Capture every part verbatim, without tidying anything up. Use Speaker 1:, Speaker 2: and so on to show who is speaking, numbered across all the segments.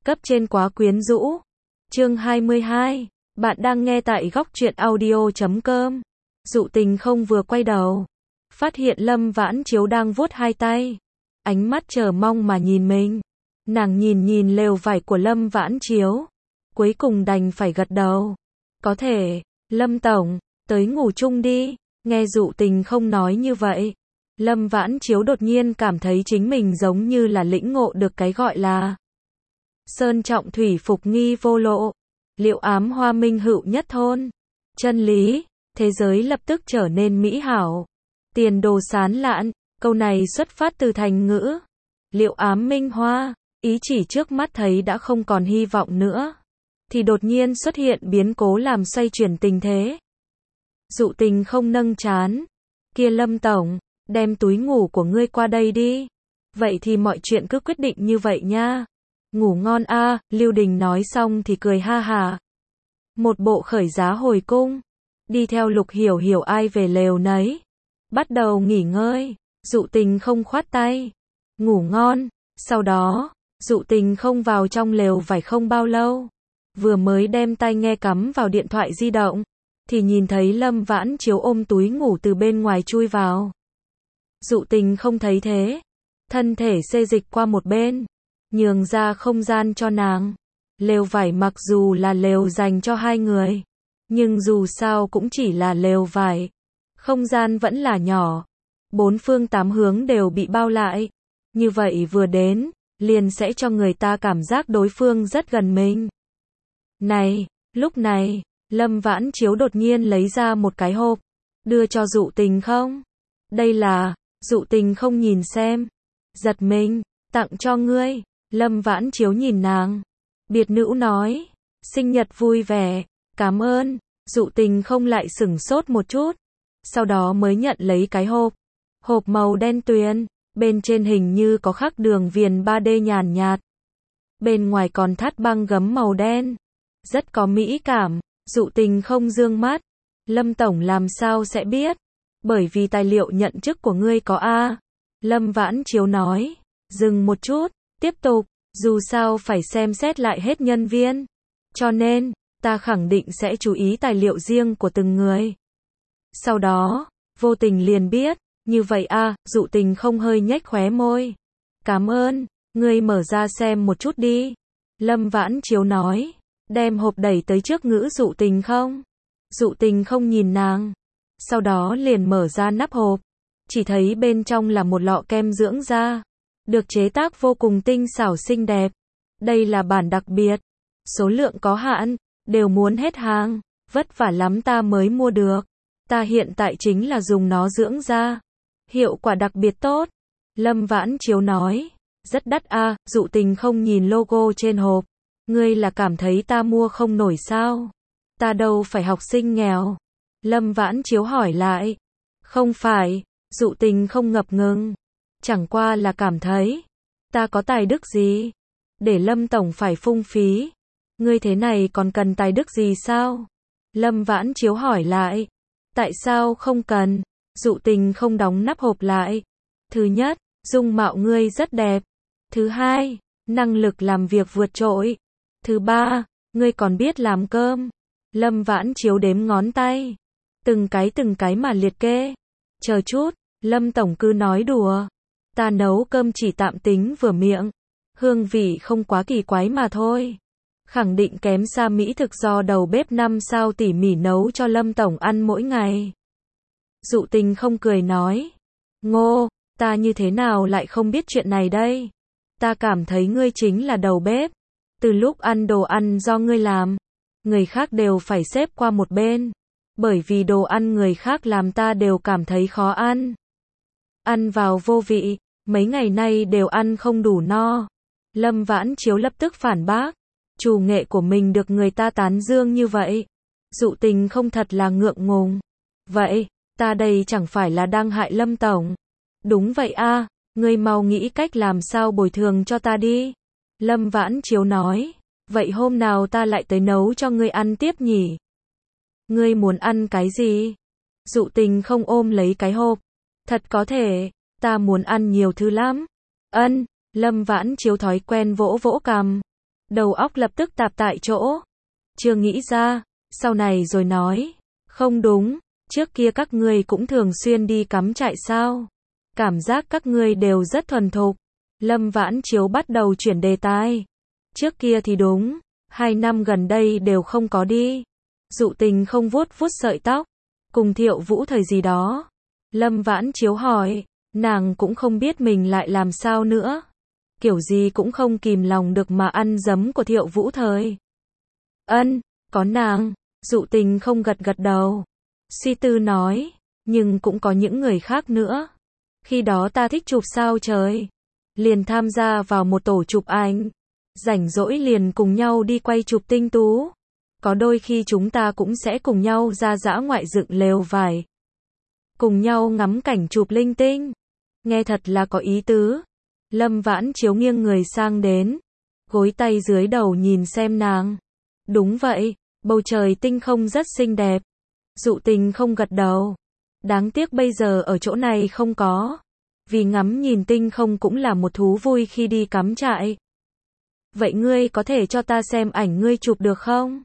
Speaker 1: Cấp trên quá quyến rũ. Chương hai mươi hai. Bạn đang nghe tại góc truyện audio chấm com. Dụ Tình không vừa quay đầu, phát hiện Lâm Vãn Chiếu đang vuốt hai tay, ánh mắt chờ mong mà nhìn mình. Nàng nhìn nhìn lều vải của Lâm Vãn Chiếu, cuối cùng đành phải gật đầu. Có thể, Lâm tổng, tới ngủ chung đi. Nghe Dụ Tình không nói như vậy, Lâm Vãn Chiếu đột nhiên cảm thấy chính mình giống như là lĩnh ngộ được cái gọi là sơn trọng thủy phục nghi vô lộ, liệu ám hoa minh hữu nhất thôn. Chân lý, thế giới lập tức trở nên mỹ hảo, tiền đồ sán lạn. Câu này xuất phát từ thành ngữ liệu ám minh hoa, ý chỉ trước mắt thấy đã không còn hy vọng nữa, thì đột nhiên xuất hiện biến cố làm xoay chuyển tình thế. Dụ Tình không nâng trán. Kia Lâm tổng, đem túi ngủ của ngươi qua đây đi. Vậy thì mọi chuyện cứ quyết định như vậy nha. Ngủ ngon a. À, Lưu Đình nói xong thì cười ha hà. Một bộ khởi giá hồi cung, đi theo Lục Hiểu Hiểu ai về lều nấy, bắt đầu nghỉ ngơi. Dụ Tình không khoát tay. Ngủ ngon. Sau đó, Dụ Tình không vào trong lều vải không bao lâu, vừa mới đem tai nghe cắm vào điện thoại di động, thì nhìn thấy Lâm Vãn Chiếu ôm túi ngủ từ bên ngoài chui vào. Dụ Tình không thấy thế, thân thể xê dịch qua một bên, nhường ra không gian cho nàng. Lều vải mặc dù là lều dành cho hai người, nhưng dù sao cũng chỉ là lều vải, không gian vẫn là nhỏ, bốn phương tám hướng đều bị bao lại. Như vậy vừa đến, liền sẽ cho người ta cảm giác đối phương rất gần mình. Này, lúc này, Lâm Vãn Chiếu đột nhiên lấy ra một cái hộp, đưa cho Dụ Tình không. Đây là, Dụ Tình không nhìn xem, giật mình, tặng cho ngươi. Lâm Vãn Chiếu nhìn nàng, biệt nữ nói, sinh nhật vui vẻ, cảm ơn. Dụ Tình không lại sửng sốt một chút, sau đó mới nhận lấy cái hộp. Hộp màu đen tuyền, bên trên hình như có khắc đường viền ba D nhàn nhạt, bên ngoài còn thắt băng gấm màu đen, rất có mỹ cảm. Dụ Tình không dương mắt. Lâm tổng làm sao sẽ biết? Bởi vì tài liệu nhận chức của ngươi có a. Lâm Vãn Chiếu nói. Dừng một chút, tiếp tục, dù sao phải xem xét lại hết nhân viên, cho nên, ta khẳng định sẽ chú ý tài liệu riêng của từng người. Sau đó, vô tình liền biết, như vậy a. Dụ Tình không hơi nhếch khóe môi. Cảm ơn, ngươi mở ra xem một chút đi. Lâm Vãn Chiếu nói. Đem hộp đẩy tới trước ngữ Dụ Tình không. Dụ Tình không nhìn nàng, sau đó liền mở ra nắp hộp, chỉ thấy bên trong là một lọ kem dưỡng da, được chế tác vô cùng tinh xảo xinh đẹp. Đây là bản đặc biệt, số lượng có hạn, đều muốn hết hàng, vất vả lắm ta mới mua được. Ta hiện tại chính là dùng nó dưỡng da, hiệu quả đặc biệt tốt. Lâm Vãn Chiếu nói. Rất đắt a. À, Dụ Tình không nhìn logo trên hộp. Ngươi là cảm thấy ta mua không nổi sao? Ta đâu phải học sinh nghèo. Lâm Vãn Chiếu hỏi lại. Không phải. Dụ Tình không ngập ngừng, chẳng qua là cảm thấy, ta có tài đức gì để Lâm tổng phải phung phí? Ngươi thế này còn cần tài đức gì sao? Lâm Vãn Chiếu hỏi lại. Tại sao không cần? Dụ Tình không đóng nắp hộp lại. Thứ nhất, dung mạo ngươi rất đẹp. Thứ hai, năng lực làm việc vượt trội. Thứ ba, ngươi còn biết làm cơm. Lâm Vãn Chiếu đếm ngón tay, từng cái từng cái mà liệt kê. Chờ chút, Lâm tổng cứ nói đùa. Ta nấu cơm chỉ tạm tính vừa miệng, hương vị không quá kỳ quái mà thôi. Khẳng định kém xa mỹ thực do đầu bếp năm sao tỉ mỉ nấu cho Lâm tổng ăn mỗi ngày. Dụ Tình không cười nói. Ngô, ta như thế nào lại không biết chuyện này đây? Ta cảm thấy ngươi chính là đầu bếp. Từ lúc ăn đồ ăn do ngươi làm, người khác đều phải xếp qua một bên, bởi vì đồ ăn người khác làm ta đều cảm thấy khó ăn. Ăn vào vô vị, mấy ngày nay đều ăn không đủ no. Lâm Vãn Chiếu lập tức phản bác, chủ nghệ của mình được người ta tán dương như vậy. Dụ Tình không thật là ngượng ngùng. Vậy, ta đây chẳng phải là đang hại Lâm tổng? Đúng vậy a. À, ngươi mau nghĩ cách làm sao bồi thường cho ta đi. Lâm Vãn Chiếu nói. Vậy hôm nào ta lại tới nấu cho ngươi ăn tiếp nhỉ? Ngươi muốn ăn cái gì? Dụ Tình không ôm lấy cái hộp. Thật có thể, ta muốn ăn nhiều thứ lắm. Ân. Lâm Vãn Chiếu thói quen vỗ vỗ cằm. Đầu óc lập tức tạp tại chỗ. Chưa nghĩ ra, sau này rồi nói. Không đúng, trước kia các ngươi cũng thường xuyên đi cắm trại sao? Cảm giác các ngươi đều rất thuần thục. Lâm Vãn Chiếu bắt đầu chuyển đề tài. Trước kia thì đúng, hai năm gần đây đều không có đi. Dụ Tình không vuốt vuốt sợi tóc. Cùng Thiệu Vũ thời gì đó. Lâm Vãn Chiếu hỏi, nàng cũng không biết mình lại làm sao nữa. Kiểu gì cũng không kìm lòng được mà ăn giấm của Thiệu Vũ thời. Ân, có nàng. Dụ Tình không gật gật đầu. Suy tư nói, nhưng cũng có những người khác nữa. Khi đó ta thích chụp sao trời. Liền tham gia vào một tổ chụp ảnh. Rảnh rỗi liền cùng nhau đi quay chụp tinh tú. Có đôi khi chúng ta cũng sẽ cùng nhau ra dã ngoại dựng lều vải. Cùng nhau ngắm cảnh chụp linh tinh. Nghe thật là có ý tứ. Lâm Vãn Chiếu nghiêng người sang đến. Gối tay dưới đầu nhìn xem nàng. Đúng vậy, bầu trời tinh không rất xinh đẹp. Dụ Tình không gật đầu. Đáng tiếc bây giờ ở chỗ này không có. Vì ngắm nhìn tinh không cũng là một thú vui khi đi cắm trại. Vậy ngươi có thể cho ta xem ảnh ngươi chụp được không?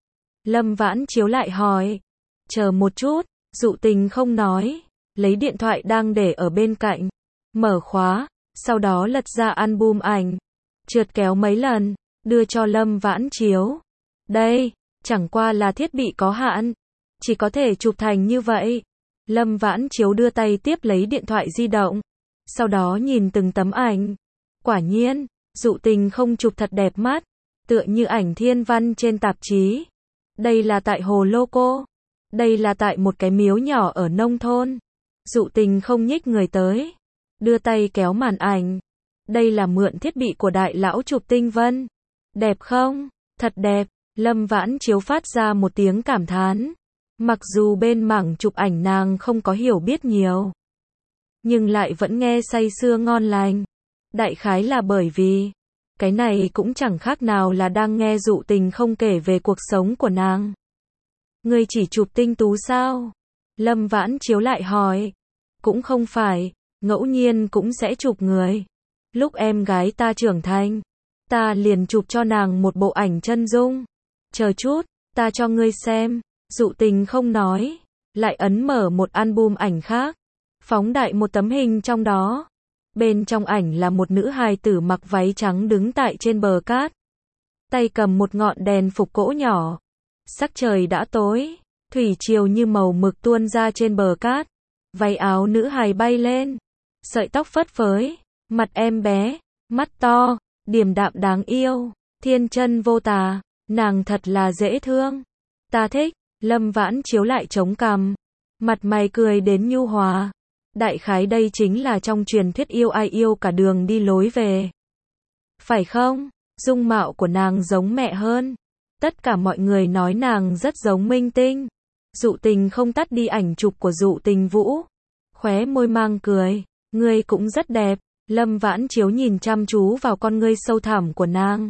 Speaker 1: Lâm Vãn Chiếu lại hỏi. Chờ một chút, Dụ Tình không nói. Lấy điện thoại đang để ở bên cạnh. Mở khóa, sau đó lật ra album ảnh. Trượt kéo mấy lần, đưa cho Lâm Vãn Chiếu. Đây, chẳng qua là thiết bị có hạn. Chỉ có thể chụp thành như vậy. Lâm Vãn Chiếu đưa tay tiếp lấy điện thoại di động. Sau đó nhìn từng tấm ảnh. Quả nhiên, Dụ Tình không chụp thật đẹp mắt. Tựa như ảnh thiên văn trên tạp chí. Đây là tại Hồ Lô Cô. Đây là tại một cái miếu nhỏ ở nông thôn. Dụ Tình không nhích người tới. Đưa tay kéo màn ảnh. Đây là mượn thiết bị của đại lão chụp tinh vân. Đẹp không? Thật đẹp. Lâm Vãn Chiếu phát ra một tiếng cảm thán. Mặc dù bên mảng chụp ảnh nàng không có hiểu biết nhiều. Nhưng lại vẫn nghe say sưa ngon lành. Đại khái là bởi vì. Cái này cũng chẳng khác nào là đang nghe Dụ Tình không kể về cuộc sống của nàng. Ngươi chỉ chụp tinh tú sao? Lâm Vãn Chiếu lại hỏi. Cũng không phải, ngẫu nhiên cũng sẽ chụp người. Lúc em gái ta trưởng thành, ta liền chụp cho nàng một bộ ảnh chân dung. Chờ chút, ta cho ngươi xem. Dụ Tình không nói, lại ấn mở một album ảnh khác. Phóng đại một tấm hình trong đó. Bên trong ảnh là một nữ hài tử mặc váy trắng đứng tại trên bờ cát. Tay cầm một ngọn đèn phục gỗ nhỏ. Sắc trời đã tối, thủy triều như màu mực tuôn ra trên bờ cát. Váy áo nữ hài bay lên. Sợi tóc phất phới, mặt em bé, mắt to, điềm đạm đáng yêu, thiên chân vô tà, nàng thật là dễ thương. Ta thích. Lâm Vãn Chiếu lại chống cằm. Mặt mày cười đến nhu hòa. Đại khái đây chính là trong truyền thuyết yêu ai yêu cả đường đi lối về. Phải không? Dung mạo của nàng giống mẹ hơn. Tất cả mọi người nói nàng rất giống Minh Tinh. Dụ Tình không tắt đi ảnh chụp của Dụ Tình Vũ. Khóe môi mang cười. Ngươi cũng rất đẹp. Lâm Vãn Chiếu nhìn chăm chú vào con ngươi sâu thẳm của nàng.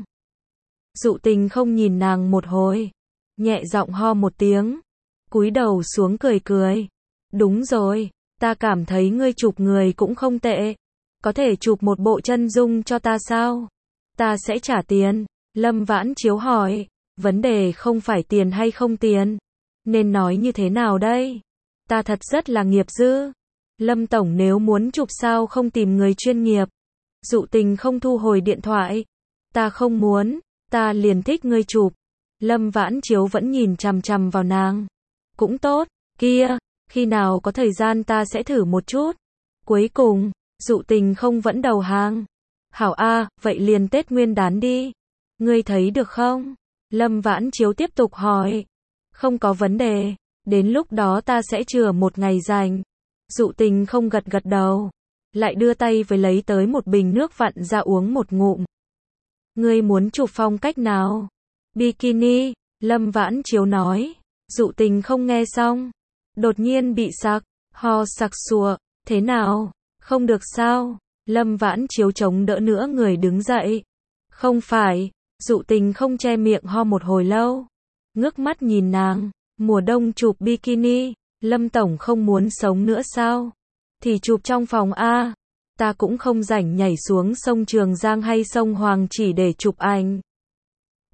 Speaker 1: Dụ Tình không nhìn nàng một hồi. Nhẹ giọng ho một tiếng. Cúi đầu xuống cười cười. Đúng rồi, ta cảm thấy ngươi chụp người cũng không tệ. Có thể chụp một bộ chân dung cho ta sao? Ta sẽ trả tiền. Lâm Vãn Chiếu hỏi. Vấn đề không phải tiền hay không tiền. Nên nói như thế nào đây? Ta thật rất là nghiệp dư. Lâm Tổng nếu muốn chụp sao không tìm người chuyên nghiệp. Dụ Tình không thu hồi điện thoại. Ta không muốn, ta liền thích ngươi chụp. Lâm Vãn Chiếu vẫn nhìn chằm chằm vào nàng. Cũng tốt, kia, khi nào có thời gian ta sẽ thử một chút. Cuối cùng, Dụ Tình không vẫn đầu hàng. Hảo a, vậy liền Tết Nguyên Đán đi. Ngươi thấy được không? Lâm Vãn Chiếu tiếp tục hỏi. Không có vấn đề, đến lúc đó ta sẽ chừa một ngày rảnh. Dụ Tình không gật gật đầu. Lại đưa tay với lấy tới một bình nước vặn ra uống một ngụm. Ngươi muốn chụp phong cách nào? Bikini, Lâm Vãn Chiếu nói. Dụ Tình không nghe xong. Đột nhiên bị sặc, ho sặc sụa. Thế nào? Không được sao? Lâm Vãn Chiếu chống đỡ nữa người đứng dậy. Không phải. Dụ Tình không che miệng ho một hồi lâu. Ngước mắt nhìn nàng. Mùa đông chụp bikini. Lâm Tổng không muốn sống nữa sao? Thì chụp trong phòng a. Ta cũng không rảnh nhảy xuống sông Trường Giang hay sông Hoàng chỉ để chụp ảnh.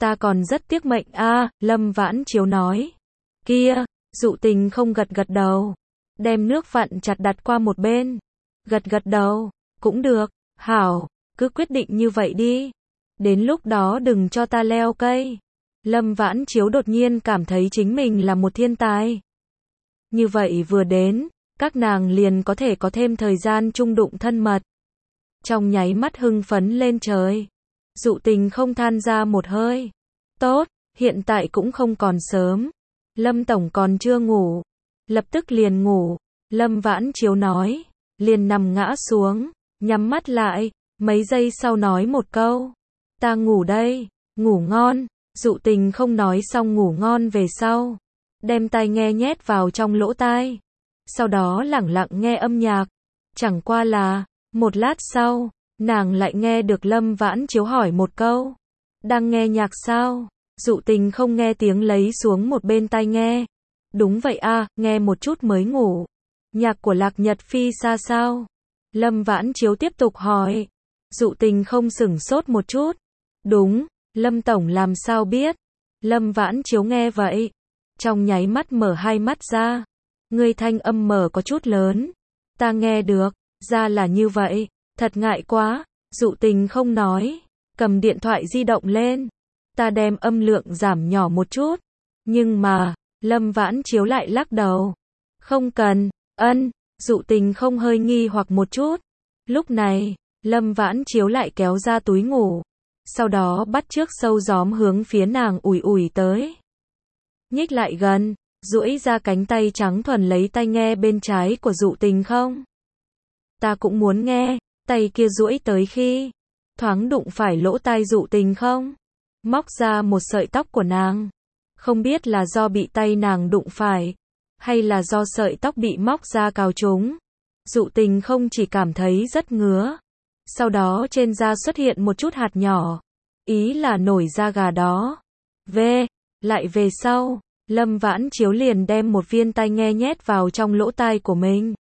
Speaker 1: Ta còn rất tiếc mệnh a, Lâm Vãn Chiếu nói. Kia, Dụ Tình không gật gật đầu, đem nước vặn chặt đặt qua một bên. Gật gật đầu, cũng được, hảo, cứ quyết định như vậy đi. Đến lúc đó đừng cho ta leo cây. Lâm Vãn Chiếu đột nhiên cảm thấy chính mình là một thiên tài. Như vậy vừa đến, các nàng liền có thể có thêm thời gian chung đụng thân mật. Trong nháy mắt hưng phấn lên trời. Dụ Tình không than ra một hơi. Tốt, hiện tại cũng không còn sớm. Lâm tổng còn chưa ngủ. Lập tức liền ngủ. Lâm Vãn Chiếu nói. Liền nằm ngã xuống, nhắm mắt lại, mấy giây sau nói một câu. Ta ngủ đây, ngủ ngon. Dụ Tình không nói xong ngủ ngon về sau. Đem tai nghe nhét vào trong lỗ tai. Sau đó lẳng lặng nghe âm nhạc. Chẳng qua là, một lát sau, nàng lại nghe được Lâm Vãn Chiếu hỏi một câu. Đang nghe nhạc sao? Dụ Tình không nghe tiếng lấy xuống một bên tai nghe. Đúng vậy a, nghe một chút mới ngủ. Nhạc của Lạc Nhật Phi xa sao? Lâm Vãn Chiếu tiếp tục hỏi. Dụ Tình không sửng sốt một chút. Đúng, Lâm tổng làm sao biết? Lâm Vãn Chiếu nghe vậy, trong nháy mắt mở hai mắt ra. Ngươi thanh âm mở có chút lớn. Ta nghe được, ra là như vậy, thật ngại quá. Dụ Tình không nói, cầm điện thoại di động lên. Ta đem âm lượng giảm nhỏ một chút. Nhưng mà, Lâm Vãn Chiếu lại lắc đầu. Không cần, ân, Dụ Tình không hơi nghi hoặc một chút. Lúc này, Lâm Vãn Chiếu lại kéo ra túi ngủ. Sau đó bắt chước sâu gióm hướng phía nàng ủi ủi tới. Nhích lại gần, duỗi ra cánh tay trắng thuần lấy tai nghe bên trái của Dụ Tình không? Ta cũng muốn nghe, tay kia duỗi tới khi thoáng đụng phải lỗ tai Dụ Tình không? Móc ra một sợi tóc của nàng. Không biết là do bị tay nàng đụng phải, hay là do sợi tóc bị móc ra cào trúng. Dụ Tình không chỉ cảm thấy rất ngứa. Sau đó trên da xuất hiện một chút hạt nhỏ. Ý là nổi da gà đó. Về, lại về sau, Lâm Vãn Chiếu liền đem một viên tai nghe nhét vào trong lỗ tai của mình.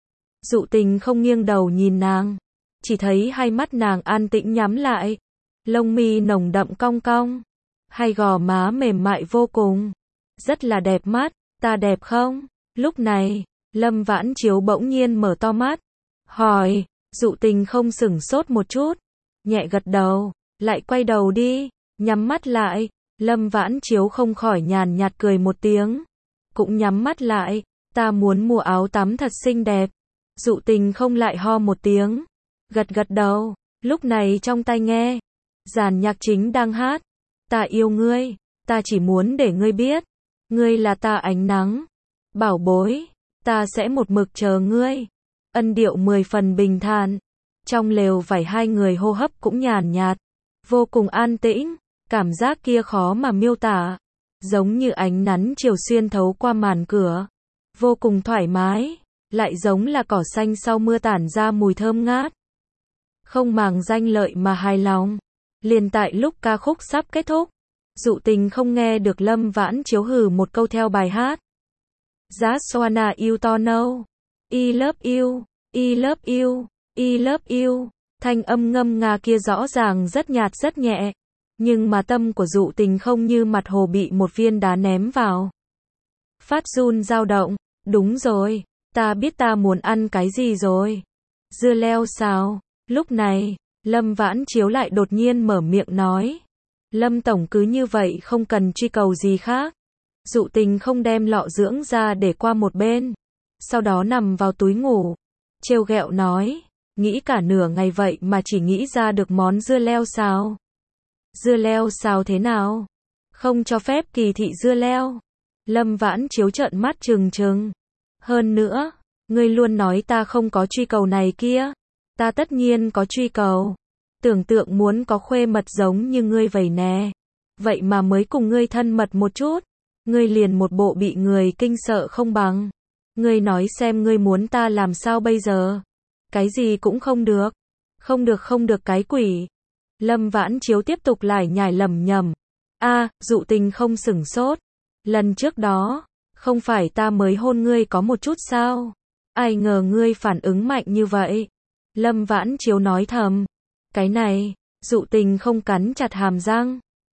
Speaker 1: Dụ Tình không nghiêng đầu nhìn nàng. Chỉ thấy hai mắt nàng an tĩnh nhắm lại. Lông mi nồng đậm cong cong. Hai gò má mềm mại vô cùng. Rất là đẹp mắt, ta đẹp không? Lúc này, Lâm Vãn Chiếu bỗng nhiên mở to mắt. Hỏi, Dụ Tình không sửng sốt một chút. Nhẹ gật đầu, lại quay đầu đi, nhắm mắt lại. Lâm Vãn Chiếu không khỏi nhàn nhạt cười một tiếng. Cũng nhắm mắt lại, ta muốn mua áo tắm thật xinh đẹp. Dụ Tình không lại ho một tiếng. Gật gật đầu, lúc này trong tai nghe. Dàn nhạc chính đang hát. Ta yêu ngươi, ta chỉ muốn để ngươi biết. Ngươi là ta ánh nắng. Bảo bối, ta sẽ một mực chờ ngươi. Ân điệu mười phần bình thản. Trong lều vải hai người hô hấp cũng nhàn nhạt. Vô cùng an tĩnh. Cảm giác kia khó mà miêu tả. Giống như ánh nắng chiều xuyên thấu qua màn cửa. Vô cùng thoải mái. Lại giống là cỏ xanh sau mưa tản ra mùi thơm ngát. Không màng danh lợi mà hài lòng. Liền tại lúc ca khúc sắp kết thúc. Dụ Tình không nghe được Lâm Vãn Chiếu hừ một câu theo bài hát. Just wanna you to know. I love you, I love you, I love you. Thanh âm ngâm nga kia rõ ràng rất nhạt rất nhẹ. Nhưng mà tâm của Dụ Tình không như mặt hồ bị một viên đá ném vào. Phát run dao động. Đúng rồi, ta biết ta muốn ăn cái gì rồi. Dưa leo xào. Lúc này, Lâm Vãn Chiếu lại đột nhiên mở miệng nói. Lâm tổng cứ như vậy không cần truy cầu gì khác. Dụ Tình không đem lọ dưỡng ra để qua một bên. Sau đó nằm vào túi ngủ. Trêu ghẹo nói. Nghĩ cả nửa ngày vậy mà chỉ nghĩ ra được món dưa leo xào. Dưa leo xào thế nào? Không cho phép kỳ thị dưa leo. Lâm Vãn Chiếu trợn mắt trừng trừng. Hơn nữa, ngươi luôn nói ta không có truy cầu này kia. Ta tất nhiên có truy cầu. Tưởng tượng muốn có khuê mật giống như ngươi vậy nè. Vậy mà mới cùng ngươi thân mật một chút. Ngươi liền một bộ bị người kinh sợ không bằng. Ngươi nói xem ngươi muốn ta làm sao bây giờ? Cái gì cũng không được. Không được không được cái quỷ. Lâm Vãn Chiếu tiếp tục lải nhải lẩm nhẩm. A, Dụ Tình không sửng sốt. Lần trước đó, không phải ta mới hôn ngươi có một chút sao? Ai ngờ ngươi phản ứng mạnh như vậy. Lâm Vãn Chiếu nói thầm. Cái này, Dụ Tình không cắn chặt hàm răng.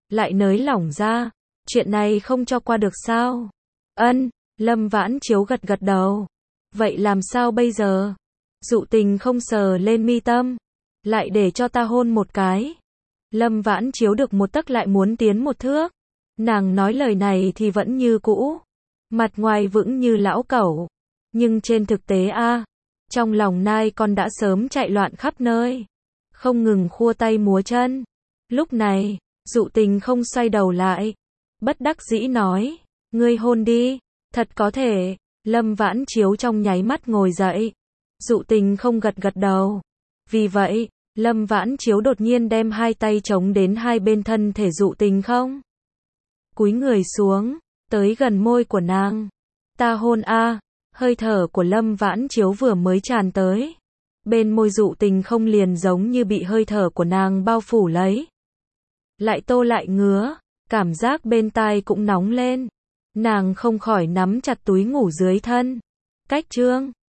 Speaker 1: lại nới lỏng ra. Chuyện này không cho qua được sao? Ân, Lâm Vãn Chiếu gật gật đầu. Vậy làm sao bây giờ? Dụ Tình không sờ lên mi tâm. Lại để cho ta hôn một cái. Lâm Vãn Chiếu được một tấc lại muốn tiến một thước. Nàng nói lời này thì vẫn như cũ. Mặt ngoài vững như lão cẩu. Nhưng trên thực tế a, trong lòng nai con đã sớm chạy loạn khắp nơi. Không ngừng khua tay múa chân. Lúc này, Dụ Tình không xoay đầu lại. Bất đắc dĩ nói. Ngươi hôn đi. Thật có thể. Lâm Vãn Chiếu trong nháy mắt ngồi dậy. Dụ Tình không gật gật đầu. Vì vậy, Lâm Vãn Chiếu đột nhiên đem hai tay chống đến hai bên thân thể Dụ Tình không. Cúi người xuống, tới gần môi của nàng. Ta hôn a. Hơi thở của Lâm Vãn Chiếu vừa mới tràn tới. Bên môi Dụ Tình không liền giống như bị hơi thở của nàng bao phủ lấy. Lại tô lại ngứa, cảm giác bên tai cũng nóng lên. Nàng không khỏi nắm chặt túi ngủ dưới thân. Cách trương.